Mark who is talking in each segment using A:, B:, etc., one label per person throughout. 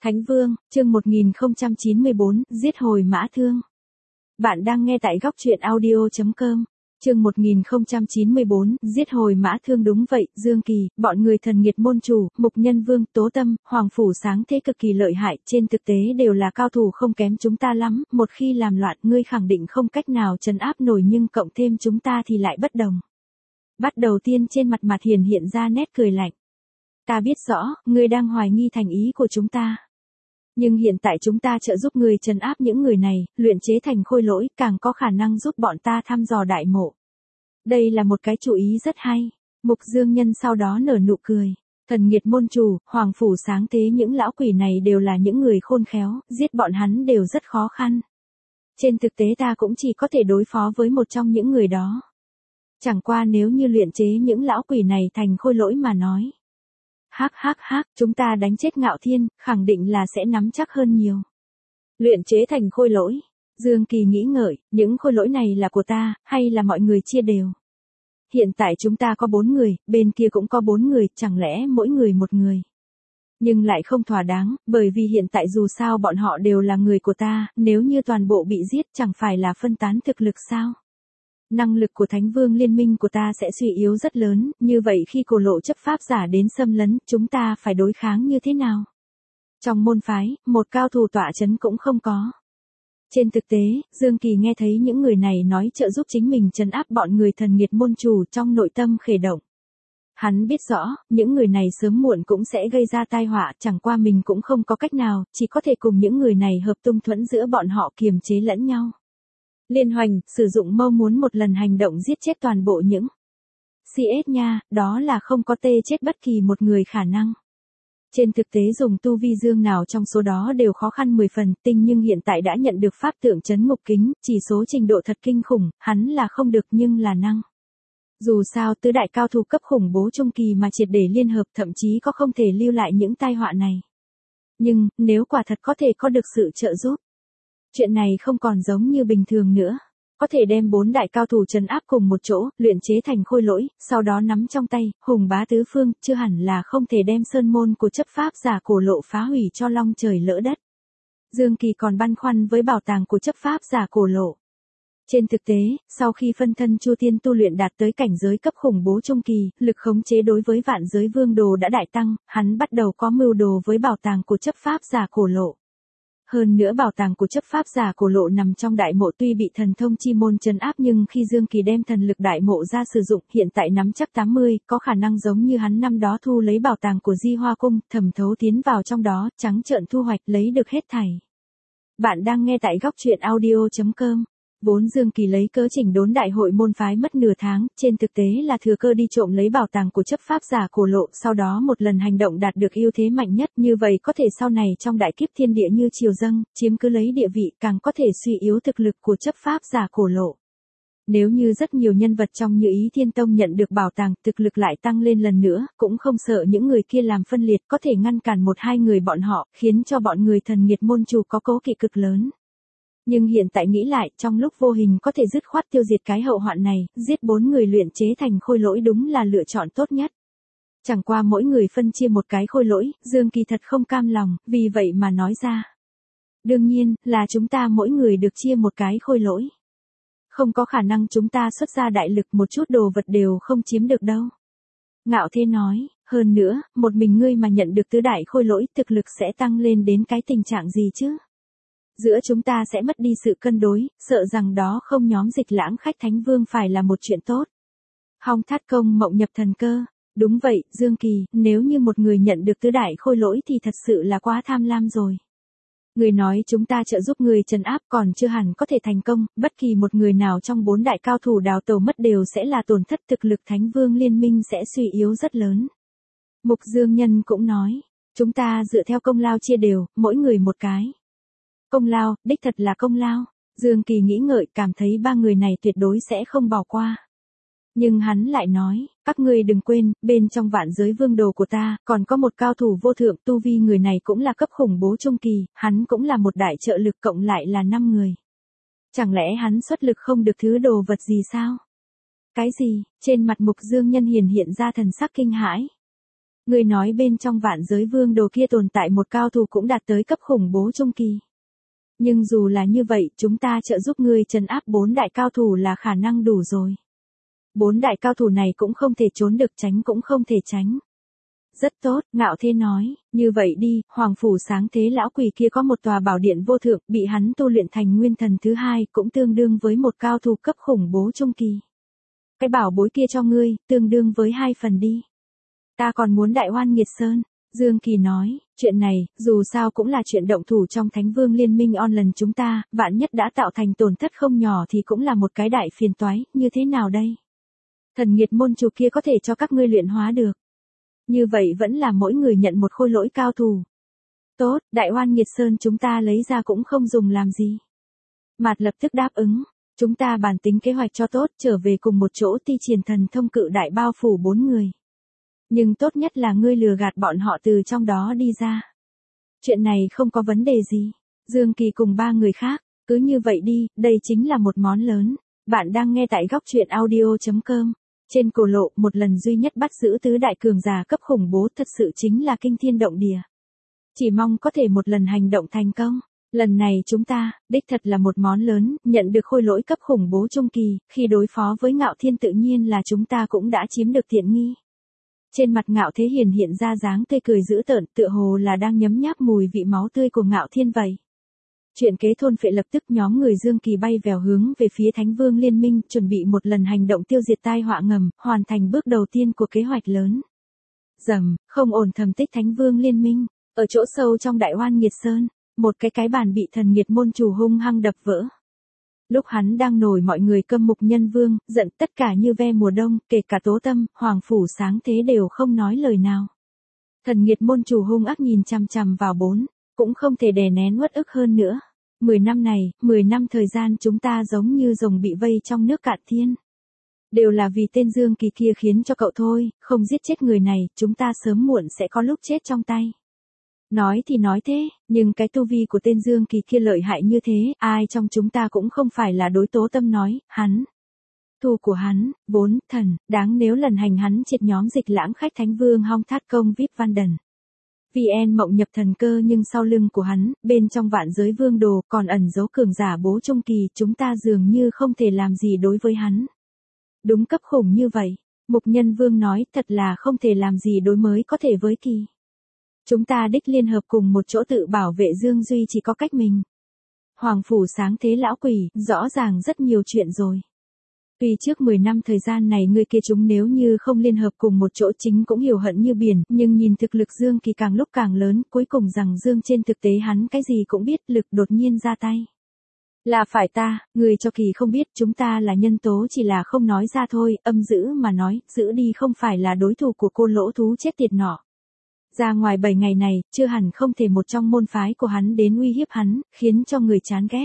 A: Thánh Vương, chương 1094, giết hồi Mã Thương. Bạn đang nghe tại góc truyện audio.com. Chương 1094, giết hồi Mã Thương. Đúng vậy, Dương Kỳ, bọn người Thần Nghiệt môn chủ, Mục Nhân Vương, Tố Tâm, Hoàng Phủ Sáng thế cực kỳ lợi hại, trên thực tế đều là cao thủ không kém chúng ta lắm, một khi làm loạn ngươi khẳng định không cách nào trấn áp nổi, nhưng cộng thêm chúng ta thì lại bất đồng. Bắt đầu tiên trên mặt hiện ra nét cười lạnh. Ta biết rõ, ngươi đang hoài nghi thành ý của chúng ta. Nhưng hiện tại chúng ta trợ giúp người trấn áp những người này, luyện chế thành khôi lỗi, càng có khả năng giúp bọn ta thăm dò đại mộ. Đây là một cái chủ ý rất hay. Mục Dương Nhân sau đó nở nụ cười. Thần Nghiệt môn chủ, Hoàng Phủ Sáng thế, những lão quỷ này đều là những người khôn khéo, giết bọn hắn đều rất khó khăn. Trên thực tế ta cũng chỉ có thể đối phó với một trong những người đó. Chẳng qua nếu như luyện chế những lão quỷ này thành khôi lỗi mà nói. Hắc, chúng ta đánh chết Ngạo Thiên, khẳng định là sẽ nắm chắc hơn nhiều. Luyện chế thành khôi lỗi. Dương Kỳ nghĩ ngợi, những khôi lỗi này là của ta, hay là mọi người chia đều? Hiện tại chúng ta có 4 người, bên kia cũng có 4 người, chẳng lẽ mỗi người một người? Nhưng lại không thỏa đáng, bởi vì hiện tại dù sao bọn họ đều là người của ta, nếu như toàn bộ bị giết chẳng phải là phân tán thực lực sao? Năng lực của Thánh Vương liên minh của ta sẽ suy yếu rất lớn, như vậy khi cổ lộ chấp pháp giả đến xâm lấn, chúng ta phải đối kháng như thế nào? Trong môn phái, một cao thủ tọa chấn cũng không có. Trên thực tế, Dương Kỳ nghe thấy những người này nói trợ giúp chính mình trấn áp bọn người Thần Nghiệt môn chủ, trong nội tâm khởi động. Hắn biết rõ, những người này sớm muộn cũng sẽ gây ra tai họa, chẳng qua mình cũng không có cách nào, chỉ có thể cùng những người này hợp tung thuẫn giữa bọn họ kiềm chế lẫn nhau. Liên hoành, sử dụng mâu muốn một lần hành động giết chết toàn bộ những CS nha, đó là không có tê chết bất kỳ một người khả năng. Trên thực tế dùng tu vi dương nào trong số đó đều khó khăn 10 phần, tinh nhưng hiện tại đã nhận được pháp tượng trấn ngục kính, chỉ số trình độ thật kinh khủng, hắn là không được nhưng là năng. Dù sao tứ đại cao thủ cấp khủng bố trung kỳ mà triệt để liên hợp, thậm chí có không thể lưu lại những tai họa này. Nhưng, nếu quả thật có thể có được sự trợ giúp, chuyện này không còn giống như bình thường nữa. Có thể đem 4 đại cao thủ trấn áp cùng một chỗ, luyện chế thành khôi lỗi, sau đó nắm trong tay, hùng bá tứ phương, chưa hẳn là không thể đem sơn môn của chấp pháp giả cổ lộ phá hủy cho long trời lỡ đất. Dương Kỳ còn băn khoăn với bảo tàng của chấp pháp giả cổ lộ. Trên thực tế, sau khi phân thân Chu Tiên tu luyện đạt tới cảnh giới cấp khủng bố trung kỳ, lực khống chế đối với vạn giới vương đồ đã đại tăng, hắn bắt đầu có mưu đồ với bảo tàng của chấp pháp giả cổ lộ. Hơn nữa bảo tàng của chấp pháp giả cổ lộ nằm trong đại mộ, tuy bị thần thông chi môn trấn áp nhưng khi Dương Kỳ đem thần lực đại mộ ra sử dụng, hiện tại nắm chắc 80, có khả năng giống như hắn năm đó thu lấy bảo tàng của Di Hoa Cung, thẩm thấu tiến vào trong đó, trắng trợn thu hoạch lấy được hết thảy. Bạn đang nghe tại góc truyện audio.com. Vốn Dương Kỳ lấy cớ chỉnh đốn đại hội môn phái mất nửa tháng, trên thực tế là thừa cơ đi trộm lấy bảo tàng của chấp pháp giả cổ lộ, sau đó một lần hành động đạt được ưu thế mạnh nhất, như vậy có thể sau này trong đại kiếp thiên địa như triều dâng, chiếm cứ lấy địa vị, càng có thể suy yếu thực lực của chấp pháp giả cổ lộ. Nếu như rất nhiều nhân vật trong Như Ý Thiên Tông nhận được bảo tàng, thực lực lại tăng lên lần nữa, cũng không sợ những người kia làm phân liệt, có thể ngăn cản 1-2 người bọn họ, khiến cho bọn người Thần Nghiệt môn chủ có cố kỵ cực lớn. Nhưng hiện tại nghĩ lại, trong lúc vô hình có thể dứt khoát tiêu diệt cái hậu hoạn này, giết 4 người luyện chế thành khôi lỗi đúng là lựa chọn tốt nhất. Chẳng qua mỗi người phân chia một cái khôi lỗi, Dương Kỳ thật không cam lòng, vì vậy mà nói ra. Đương nhiên, là chúng ta mỗi người được chia một cái khôi lỗi. Không có khả năng chúng ta xuất ra đại lực, một chút đồ vật đều không chiếm được đâu. Ngạo Thiên nói, hơn nữa, một mình ngươi mà nhận được tứ đại khôi lỗi, thực lực sẽ tăng lên đến cái tình trạng gì chứ? Giữa chúng ta sẽ mất đi sự cân đối, sợ rằng đó không nhóm Dịch Lãng khách Thánh Vương phải là một chuyện tốt. Hong Thát Công mộng nhập thần cơ. Đúng vậy, Dương Kỳ, nếu như một người nhận được tứ đại khôi lỗi thì thật sự là quá tham lam rồi. Người nói chúng ta trợ giúp người trấn áp còn chưa hẳn có thể thành công, bất kỳ một người nào trong 4 đại cao thủ đào tẩu mất đều sẽ là tổn thất, thực lực Thánh Vương liên minh sẽ suy yếu rất lớn. Mục Dương Nhân cũng nói, chúng ta dựa theo công lao chia đều, mỗi người một cái. Công lao, đích thật là công lao. Dương Kỳ nghĩ ngợi, cảm thấy 3 người này tuyệt đối sẽ không bỏ qua. Nhưng hắn lại nói, các ngươi đừng quên, bên trong vạn giới vương đồ của ta, còn có một cao thủ vô thượng, tu vi người này cũng là cấp khủng bố trung kỳ, hắn cũng là một đại trợ lực, cộng lại là 5 người. Chẳng lẽ hắn xuất lực không được thứ đồ vật gì sao? Cái gì? Trên mặt Mục Dương Nhân hiện ra thần sắc kinh hãi. Ngươi nói bên trong vạn giới vương đồ kia tồn tại một cao thủ cũng đạt tới cấp khủng bố trung kỳ. Nhưng dù là như vậy, chúng ta trợ giúp ngươi trấn áp 4 đại cao thủ là khả năng đủ rồi. 4 đại cao thủ này cũng không thể trốn được, tránh cũng không thể tránh. Rất tốt, Ngạo Thế nói, như vậy đi, Hoàng Phủ Sáng Thế lão quỷ kia có một tòa bảo điện vô thượng, bị hắn tu luyện thành nguyên thần thứ 2, cũng tương đương với một cao thủ cấp khủng bố trung kỳ. Cái bảo bối kia cho ngươi, tương đương với 2 phần đi. Ta còn muốn Đại Oan Nghiệt Sơn. Dương Kỳ nói, chuyện này, dù sao cũng là chuyện động thủ trong Thánh Vương Liên minh on lần chúng ta, vạn nhất đã tạo thành tổn thất không nhỏ thì cũng là một cái đại phiền toái, như thế nào đây? Thần Nghiệt môn chủ kia có thể cho các ngươi luyện hóa được. Như vậy vẫn là mỗi người nhận một khôi lỗi cao thủ. Tốt, Đại Oan Nghiệt Sơn chúng ta lấy ra cũng không dùng làm gì. Mạt lập tức đáp ứng, chúng ta bàn tính kế hoạch cho tốt, trở về cùng một chỗ Ti Triển Thần Thông cự đại bao phủ 4 người. Nhưng tốt nhất là ngươi lừa gạt bọn họ từ trong đó đi ra. Chuyện này không có vấn đề gì. Dương Kỳ cùng 3 người khác, cứ như vậy đi, đây chính là một món lớn. Bạn đang nghe tại góc truyện audio.com. Trên cổ lộ, một lần duy nhất bắt giữ tứ đại cường giả cấp khủng bố thật sự chính là kinh thiên động địa. Chỉ mong có thể một lần hành động thành công. Lần này chúng ta, đích thật là một món lớn, nhận được khôi lỗi cấp khủng bố trung kỳ, khi đối phó với Ngạo Thiên tự nhiên là chúng ta cũng đã chiếm được tiện nghi. Trên mặt Ngạo Thế Hiền hiện ra dáng tươi cười dữ tợn, tựa hồ là đang nhấm nháp mùi vị máu tươi của Ngạo Thiên vậy. Chuyện kế thôn phệ lập tức nhóm người Dương Kỳ bay vèo hướng về phía Thánh Vương Liên minh, chuẩn bị một lần hành động tiêu diệt tai họa ngầm, hoàn thành bước đầu tiên của kế hoạch lớn. Rầm, không ổn thầm tích Thánh Vương Liên minh, ở chỗ sâu trong Đại Oan Nghiệt Sơn, một cái bàn bị Thần Nghiệt môn chủ hung hăng đập vỡ. Lúc hắn đang nổi mọi người câm mục nhân vương, giận tất cả như ve mùa đông, kể cả Tố Tâm, Hoàng Phủ Sáng Thế đều không nói lời nào. Thần Nghiệt môn chủ hung ác nhìn chằm chằm vào 4, cũng không thể đè nén uất ức hơn nữa. 10 năm này, 10 năm thời gian chúng ta giống như rồng bị vây trong nước cạn thiên. Đều là vì tên Dương Kỳ kia khiến cho cậu thôi, không giết chết người này, chúng ta sớm muộn sẽ có lúc chết trong tay. Nói thì nói thế, nhưng cái tu vi của tên Dương Kỳ kia lợi hại như thế, ai trong chúng ta cũng không phải là đối Tố Tâm nói, hắn. Thù của hắn, vốn, thần, đáng nếu lần hành hắn triệt nhóm Dịch Lãng khách Thánh Vương Hong Thát Công Vip Văn Đần. VN mộng nhập thần cơ nhưng sau lưng của hắn, bên trong vạn giới vương đồ còn ẩn giấu cường giả bố trung kỳ, chúng ta dường như không thể làm gì đối với hắn. Đúng cấp khủng như vậy, Mục Nhân Vương nói thật là không thể làm gì đối mới có thể với kỳ. Chúng ta đích liên hợp cùng một chỗ tự bảo vệ Dương Duy chỉ có cách mình. Hoàng Phủ Sáng Thế lão quỷ, rõ ràng rất nhiều chuyện rồi. Tuy trước 10 năm thời gian này người kia chúng nếu như không liên hợp cùng một chỗ chính cũng hiểu hận như biển, nhưng nhìn thực lực Dương Kỳ càng lúc càng lớn, cuối cùng rằng Dương trên thực tế hắn cái gì cũng biết, lực đột nhiên ra tay. Là phải ta, người cho Kỳ không biết, chúng ta là nhân tố chỉ là không nói ra thôi, âm dữ mà nói, giữ đi không phải là đối thủ của cô lỗ thú chết tiệt nọ. Ra ngoài 7 ngày này, chưa hẳn không thể một trong môn phái của hắn đến uy hiếp hắn, khiến cho người chán ghét.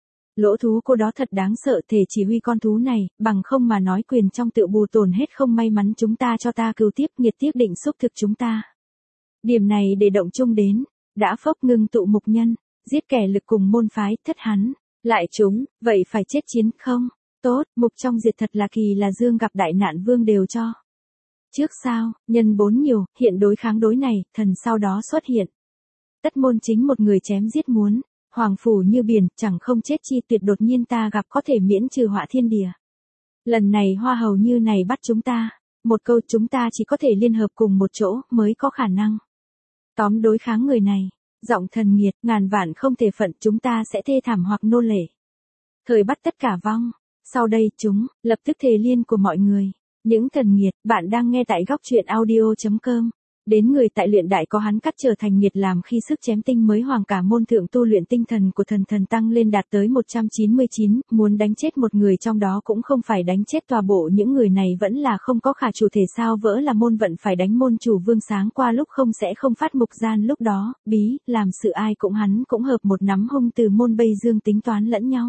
A: Lỗ thú cô đó thật đáng sợ, thể chỉ huy con thú này, bằng không mà nói quyền trong tự bù tổn hết không may mắn chúng ta cho ta cứu tiếp nghiệt tiếc định xúc thực chúng ta. Điểm này để động chung đến, đã phốc ngưng tụ mục nhân, giết kẻ lực cùng môn phái, thất hắn, lại chúng, vậy phải chết chiến không? Tốt, mục trong diệt thật là Kỳ là Dương gặp đại nạn vương đều cho. Trước sao, nhân 4 nhiều, hiện đối kháng đối này, thần sau đó xuất hiện. Tất môn chính một người chém giết muốn. Hoàng phủ như biển, chẳng không chết chi tuyệt đột nhiên ta gặp có thể miễn trừ họa thiên địa. Lần này hoa hầu như này bắt chúng ta, một câu chúng ta chỉ có thể liên hợp cùng một chỗ mới có khả năng. Tóm đối kháng người này, giọng thần nghiệt, ngàn vạn không thể phận chúng ta sẽ thê thảm hoặc nô lệ. Thời bắt tất cả vong, sau đây chúng, lập tức thề liên của mọi người. Những thần nghiệt, bạn đang nghe tại góc truyện audio.com. Đến người tại luyện đại có hắn cắt trở thành nghiệt làm khi sức chém tinh mới hoàng cả môn thượng tu luyện tinh thần của thần tăng lên đạt tới 199, muốn đánh chết một người trong đó cũng không phải đánh chết tòa bộ những người này vẫn là không có khả chủ thể sao vỡ là môn vận phải đánh môn chủ vương sáng qua lúc không sẽ không phát mục gian lúc đó, bí, làm sự ai cũng hắn cũng hợp một nắm hung từ môn Bây Dương tính toán lẫn nhau.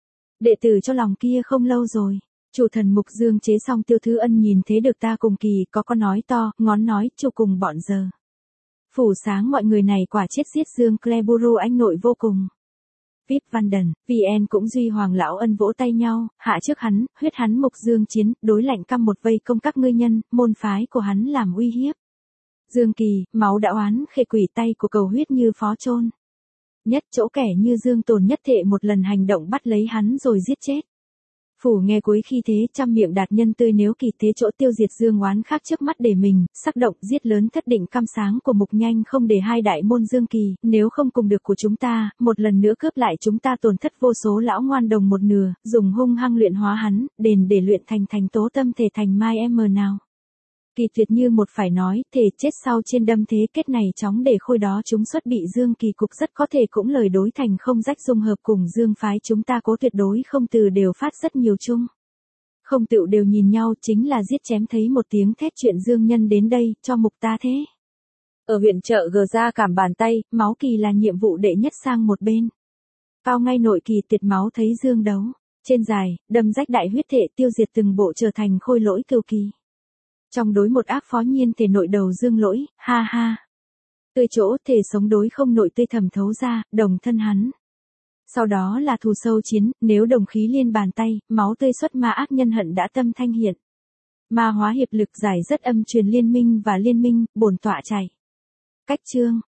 A: Đệ tử cho lòng kia không lâu rồi. Chủ thần mục dương chế xong Tiêu Thứ Ân nhìn thế được ta cùng Kỳ có con nói to, ngón nói, chủ cùng bọn giờ. Phủ sáng mọi người này quả chết giết Dương Cleburu anh nội vô cùng. Vip Văn Đần, VN cũng Duy Hoàng Lão Ân vỗ tay nhau, hạ trước hắn, huyết hắn mục dương chiến, đối lạnh căm một vây công các ngươi nhân, môn phái của hắn làm uy hiếp. Dương Kỳ, máu đã oán khê quỷ tay của cầu huyết như phó chôn. Nhất chỗ kẻ như Dương Tồn nhất thệ một lần hành động bắt lấy hắn rồi giết chết. Phủ nghe cuối khi thế trăm miệng đạt nhân tươi nếu kỳ thế chỗ tiêu diệt Dương oán khác trước mắt để mình, sắc động giết lớn thất định cam sáng của mục nhanh không để hai đại môn Dương Kỳ, nếu không cùng được của chúng ta, một lần nữa cướp lại chúng ta tổn thất vô số lão ngoan đồng một nửa, dùng hung hăng luyện hóa hắn, đền để luyện thành tố tâm thể thành mai em nào. Kỳ tuyệt như một phải nói, thể chết sau trên đâm thế kết này chóng để khôi đó chúng xuất bị Dương Kỳ cục rất có thể cũng lời đối thành không rách dung hợp cùng Dương phái chúng ta cố tuyệt đối không từ đều phát rất nhiều chung. Không tựu đều nhìn nhau chính là giết chém thấy một tiếng thét chuyện Dương nhân đến đây, cho mục ta thế. Ở huyện chợ gờ ra cảm bàn tay, máu Kỳ là nhiệm vụ đệ nhất sang một bên. Cao ngay nội Kỳ tiệt máu thấy Dương đấu. Trên dài, đâm rách đại huyết thể tiêu diệt từng bộ trở thành khôi lỗi cừu Kỳ. Trong đối một ác phó nhiên thể nội đầu Dương lỗi, ha ha. Tươi chỗ thể sống đối không nội tươi thầm thấu ra, đồng thân hắn. Sau đó là thù sâu chiến, nếu đồng khí liên bàn tay, máu tươi xuất ma ác nhân hận đã tâm thanh hiện. Ma hóa hiệp lực giải rất âm truyền liên minh và liên minh, bổn tọa chảy. Cách chương.